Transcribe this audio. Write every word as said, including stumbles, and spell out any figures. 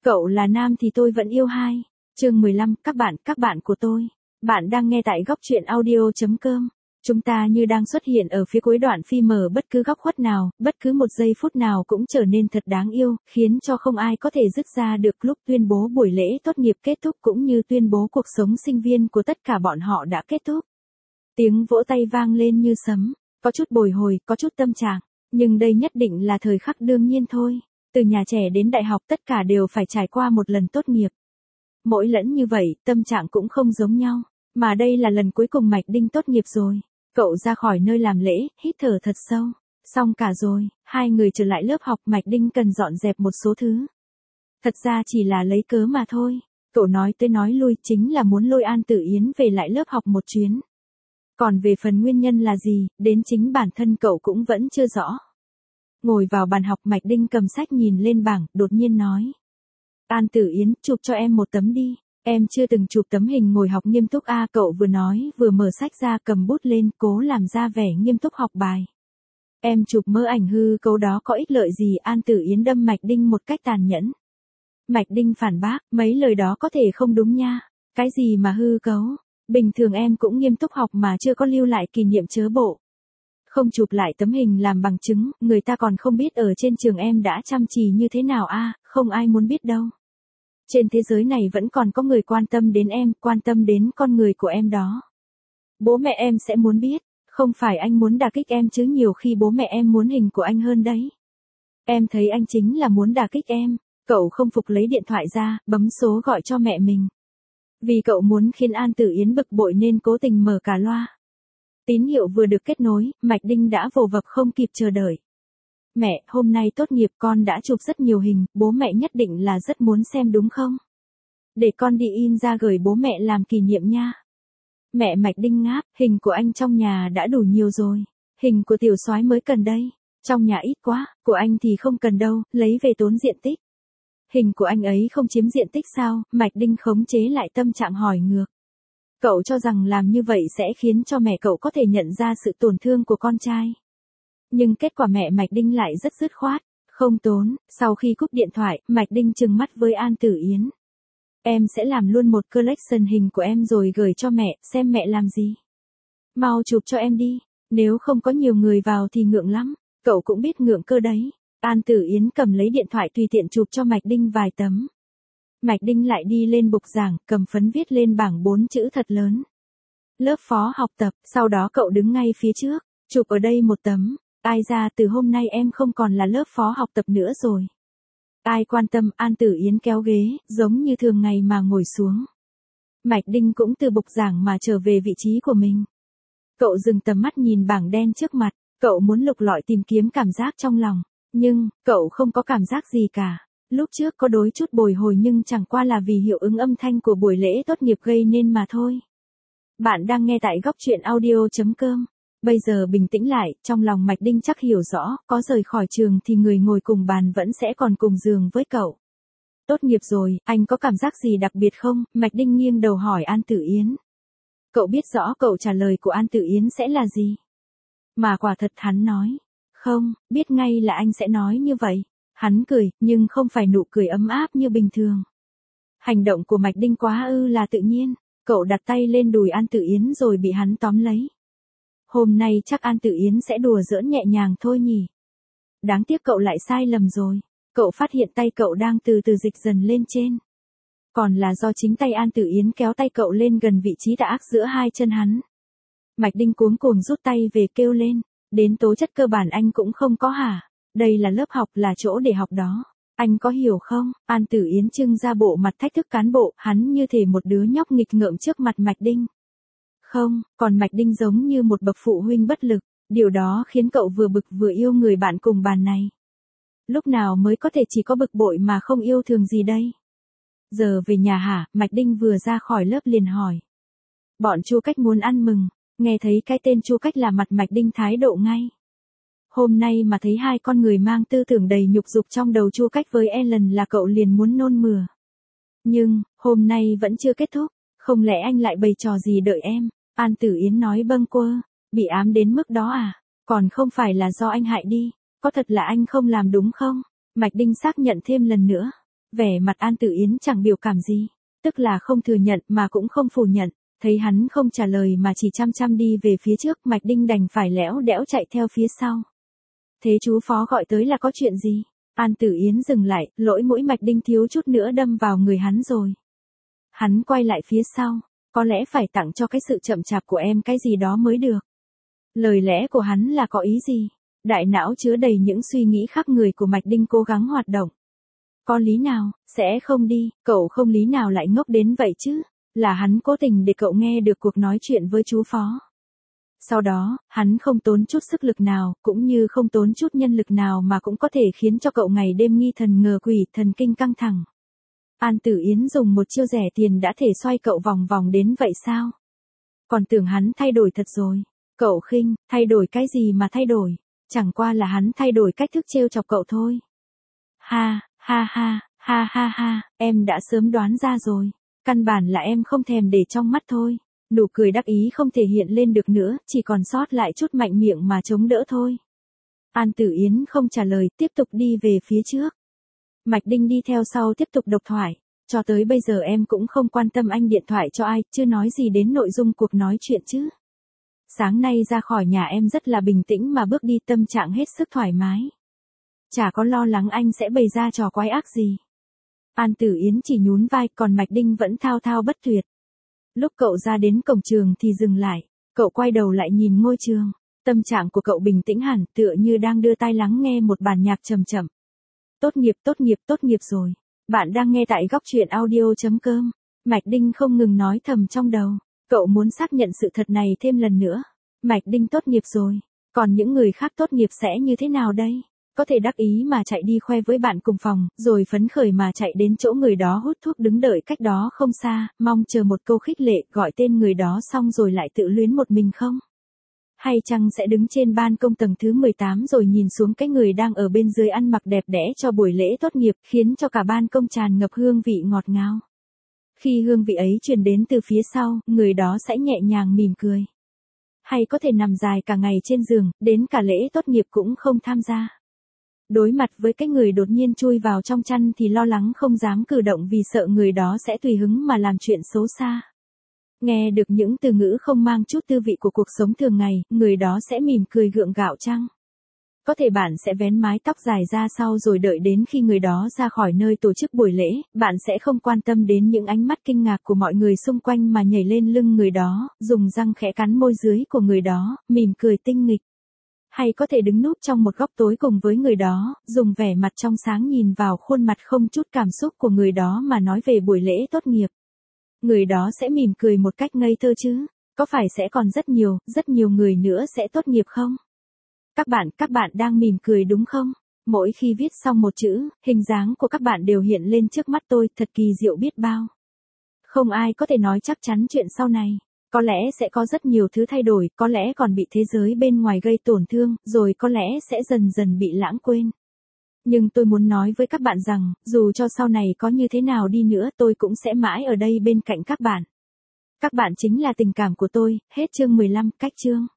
Cậu là nam thì tôi vẫn yêu hai. Chương mười lăm, các bạn, các bạn của tôi. Bạn đang nghe tại góc truyện audio chấm com. Chúng ta như đang xuất hiện ở phía cuối đoạn phim, ở bất cứ góc khuất nào, bất cứ một giây phút nào cũng trở nên thật đáng yêu, khiến cho không ai có thể dứt ra được lúc tuyên bố buổi lễ tốt nghiệp kết thúc cũng như tuyên bố cuộc sống sinh viên của tất cả bọn họ đã kết thúc. Tiếng vỗ tay vang lên như sấm, có chút bồi hồi, có chút tâm trạng, nhưng đây nhất định là thời khắc đương nhiên thôi. Từ nhà trẻ đến đại học tất cả đều phải trải qua một lần tốt nghiệp. Mỗi lần như vậy, tâm trạng cũng không giống nhau, mà đây là lần cuối cùng Mạch Đinh tốt nghiệp rồi. Cậu ra khỏi nơi làm lễ, hít thở thật sâu. Xong cả rồi, hai người trở lại lớp học, Mạch Đinh cần dọn dẹp một số thứ. Thật ra chỉ là lấy cớ mà thôi. Cậu nói tới nói lui chính là muốn lôi An Tử Yến về lại lớp học một chuyến. Còn về phần nguyên nhân là gì, đến chính bản thân cậu cũng vẫn chưa rõ. Ngồi vào bàn học, Mạch Đinh cầm sách nhìn lên bảng, đột nhiên nói. An Tử Yến, chụp cho em một tấm đi. Em chưa từng chụp tấm hình ngồi học nghiêm túc a. Cậu vừa nói vừa mở sách ra, cầm bút lên, cố làm ra vẻ nghiêm túc học bài. Em chụp mơ ảnh hư cấu đó có ích lợi gì? An Tử Yến đâm Mạch Đinh một cách tàn nhẫn. Mạch Đinh phản bác, mấy lời đó có thể không đúng nha. Cái gì mà hư cấu? Bình thường em cũng nghiêm túc học mà chưa có lưu lại kỷ niệm chớ bộ. Không chụp lại tấm hình làm bằng chứng, người ta còn không biết ở trên trường em đã chăm chỉ như thế nào a. Không ai muốn biết đâu. Trên thế giới này vẫn còn có người quan tâm đến em, quan tâm đến con người của em đó. Bố mẹ em sẽ muốn biết, không phải anh muốn đả kích em chứ, nhiều khi bố mẹ em muốn hình của anh hơn đấy. Em thấy anh chính là muốn đả kích em. Cậu không phục lấy điện thoại ra, bấm số gọi cho mẹ mình. Vì cậu muốn khiến An Tử Yến bực bội nên cố tình mở cả loa. Tín hiệu vừa được kết nối, Mạch Đinh đã vồ vập không kịp chờ đợi. Mẹ, hôm nay tốt nghiệp con đã chụp rất nhiều hình, bố mẹ nhất định là rất muốn xem đúng không? Để con đi in ra gửi bố mẹ làm kỷ niệm nha. Mẹ Mạch Đinh ngáp, hình của anh trong nhà đã đủ nhiều rồi. Hình của tiểu soái mới cần đây. Trong nhà ít quá, của anh thì không cần đâu, lấy về tốn diện tích. Hình của anh ấy không chiếm diện tích sao? Mạch Đinh khống chế lại tâm trạng hỏi ngược. Cậu cho rằng làm như vậy sẽ khiến cho mẹ cậu có thể nhận ra sự tổn thương của con trai. Nhưng kết quả mẹ Mạch Đinh lại rất dứt khoát, không tốn. Sau khi cúp điện thoại, Mạch Đinh trừng mắt với An Tử Yến. Em sẽ làm luôn một collection hình của em rồi gửi cho mẹ, xem mẹ làm gì. Mau chụp cho em đi, nếu không có nhiều người vào thì ngượng lắm, cậu cũng biết ngượng cơ đấy. An Tử Yến cầm lấy điện thoại tùy tiện chụp cho Mạch Đinh vài tấm. Mạch Đinh lại đi lên bục giảng, cầm phấn viết lên bảng bốn chữ thật lớn. Lớp phó học tập, sau đó cậu đứng ngay phía trước, chụp ở đây một tấm. Ai ra từ hôm nay em không còn là lớp phó học tập nữa rồi. Ai quan tâm? An Tử Yến kéo ghế, giống như thường ngày mà ngồi xuống. Mạch Đinh cũng từ bục giảng mà trở về vị trí của mình. Cậu dừng tầm mắt nhìn bảng đen trước mặt, cậu muốn lục lọi tìm kiếm cảm giác trong lòng. Nhưng, cậu không có cảm giác gì cả. Lúc trước có đôi chút bồi hồi nhưng chẳng qua là vì hiệu ứng âm thanh của buổi lễ tốt nghiệp gây nên mà thôi. Bạn đang nghe tại góc truyện audio chấm com. Bây giờ bình tĩnh lại, trong lòng Mạch Đinh chắc hiểu rõ, có rời khỏi trường thì người ngồi cùng bàn vẫn sẽ còn cùng giường với cậu. Tốt nghiệp rồi, anh có cảm giác gì đặc biệt không? Mạch Đinh nghiêng đầu hỏi An Tử Yến. Cậu biết rõ câu trả lời của An Tử Yến sẽ là gì. Mà quả thật hắn nói. Không, biết ngay là anh sẽ nói như vậy. Hắn cười, nhưng không phải nụ cười ấm áp như bình thường. Hành động của Mạch Đinh quá ư là tự nhiên. Cậu đặt tay lên đùi An Tử Yến rồi bị hắn tóm lấy. Hôm nay chắc An Tử Yến sẽ đùa giỡn nhẹ nhàng thôi nhỉ. Đáng tiếc cậu lại sai lầm rồi. Cậu phát hiện tay cậu đang từ từ dịch dần lên trên. Còn là do chính tay An Tử Yến kéo tay cậu lên gần vị trí tà ác giữa hai chân hắn. Mạch Đinh cuống cuồng rút tay về kêu lên. Đến tố chất cơ bản anh cũng không có hả? Đây là lớp học, là chỗ để học đó. Anh có hiểu không? An Tử Yến trưng ra bộ mặt thách thức cán bộ, hắn như thể một đứa nhóc nghịch ngợm trước mặt Mạch Đinh. Không, còn Mạch Đinh giống như một bậc phụ huynh bất lực, điều đó khiến cậu vừa bực vừa yêu người bạn cùng bàn này. Lúc nào mới có thể chỉ có bực bội mà không yêu thương gì đây? Giờ về nhà hả? Mạch Đinh vừa ra khỏi lớp liền hỏi. Bọn Chu Cách muốn ăn mừng, nghe thấy cái tên Chu Cách là mặt Mạch Đinh thái độ ngay. Hôm nay mà thấy hai con người mang tư tưởng đầy nhục dục trong đầu Chu Cách với Ellen là cậu liền muốn nôn mửa. Nhưng, hôm nay vẫn chưa kết thúc, không lẽ anh lại bày trò gì đợi em? An Tử Yến nói bâng quơ, bị ám đến mức đó à? Còn không phải là do anh hại đi, có thật là anh không làm đúng không? Mạch Đinh xác nhận thêm lần nữa. Vẻ mặt An Tử Yến chẳng biểu cảm gì, tức là không thừa nhận mà cũng không phủ nhận. Thấy hắn không trả lời mà chỉ chăm chăm đi về phía trước, Mạch Đinh đành phải lẽo đẽo chạy theo phía sau. Thế chú phó gọi tới là có chuyện gì? An Tử Yến dừng lại, lỗi mũi Mạch Đinh thiếu chút nữa đâm vào người hắn rồi. Hắn quay lại phía sau, có lẽ phải tặng cho cái sự chậm chạp của em cái gì đó mới được. Lời lẽ của hắn là có ý gì? Đại não chứa đầy những suy nghĩ khắp người của Mạch Đinh cố gắng hoạt động. Có lý nào, sẽ không đi, cậu không lý nào lại ngốc đến vậy chứ? Là hắn cố tình để cậu nghe được cuộc nói chuyện với chú phó. Sau đó, hắn không tốn chút sức lực nào, cũng như không tốn chút nhân lực nào mà cũng có thể khiến cho cậu ngày đêm nghi thần ngờ quỷ, thần kinh căng thẳng. An Tử Yến dùng một chiêu rẻ tiền đã thể xoay cậu vòng vòng đến vậy sao? Còn tưởng hắn thay đổi thật rồi. Cậu khinh, thay đổi cái gì mà thay đổi? Chẳng qua là hắn thay đổi cách thức trêu chọc cậu thôi. Ha, ha ha, ha ha ha, em đã sớm đoán ra rồi. Căn bản là em không thèm để trong mắt thôi. Nụ cười đắc ý không thể hiện lên được nữa, chỉ còn sót lại chút mạnh miệng mà chống đỡ thôi. An Tử Yến không trả lời, tiếp tục đi về phía trước. Mạch Đinh đi theo sau tiếp tục độc thoại. Cho tới bây giờ em cũng không quan tâm anh điện thoại cho ai, chưa nói gì đến nội dung cuộc nói chuyện chứ. Sáng nay ra khỏi nhà em rất là bình tĩnh mà bước đi, tâm trạng hết sức thoải mái. Chả có lo lắng anh sẽ bày ra trò quái ác gì. An Tử Yến chỉ nhún vai, còn Mạch Đinh vẫn thao thao bất tuyệt. Lúc cậu ra đến cổng trường thì dừng lại, cậu quay đầu lại nhìn ngôi trường. Tâm trạng của cậu bình tĩnh hẳn, tựa như đang đưa tai lắng nghe một bản nhạc trầm chậm. Tốt nghiệp, tốt nghiệp, tốt nghiệp rồi. Bạn đang nghe tại góc truyện audio chấm com. Mạch Đinh không ngừng nói thầm trong đầu. Cậu muốn xác nhận sự thật này thêm lần nữa. Mạch Đinh tốt nghiệp rồi. Còn những người khác tốt nghiệp sẽ như thế nào đây? Có thể đắc ý mà chạy đi khoe với bạn cùng phòng, rồi phấn khởi mà chạy đến chỗ người đó hút thuốc đứng đợi cách đó không xa, mong chờ một câu khích lệ, gọi tên người đó xong rồi lại tự luyến một mình không? Hay chăng sẽ đứng trên ban công tầng thứ mười tám rồi nhìn xuống cái người đang ở bên dưới ăn mặc đẹp đẽ cho buổi lễ tốt nghiệp, khiến cho cả ban công tràn ngập hương vị ngọt ngào. Khi hương vị ấy truyền đến từ phía sau, người đó sẽ nhẹ nhàng mỉm cười. Hay có thể nằm dài cả ngày trên giường, đến cả lễ tốt nghiệp cũng không tham gia. Đối mặt với cái người đột nhiên chui vào trong chăn thì lo lắng không dám cử động vì sợ người đó sẽ tùy hứng mà làm chuyện xấu xa. Nghe được những từ ngữ không mang chút tư vị của cuộc sống thường ngày, người đó sẽ mỉm cười gượng gạo chăng? Có thể bạn sẽ vén mái tóc dài ra sau rồi đợi đến khi người đó ra khỏi nơi tổ chức buổi lễ, bạn sẽ không quan tâm đến những ánh mắt kinh ngạc của mọi người xung quanh mà nhảy lên lưng người đó, dùng răng khẽ cắn môi dưới của người đó, mỉm cười tinh nghịch. Hay có thể đứng núp trong một góc tối cùng với người đó, dùng vẻ mặt trong sáng nhìn vào khuôn mặt không chút cảm xúc của người đó mà nói về buổi lễ tốt nghiệp. Người đó sẽ mỉm cười một cách ngây thơ chứ, có phải sẽ còn rất nhiều, rất nhiều người nữa sẽ tốt nghiệp không? Các bạn, các bạn đang mỉm cười đúng không? Mỗi khi viết xong một chữ, hình dáng của các bạn đều hiện lên trước mắt tôi, thật kỳ diệu biết bao. Không ai có thể nói chắc chắn chuyện sau này. Có lẽ sẽ có rất nhiều thứ thay đổi, có lẽ còn bị thế giới bên ngoài gây tổn thương, rồi có lẽ sẽ dần dần bị lãng quên. Nhưng tôi muốn nói với các bạn rằng, dù cho sau này có như thế nào đi nữa tôi cũng sẽ mãi ở đây bên cạnh các bạn. Các bạn chính là tình cảm của tôi, hết chương mười lăm, cách chương.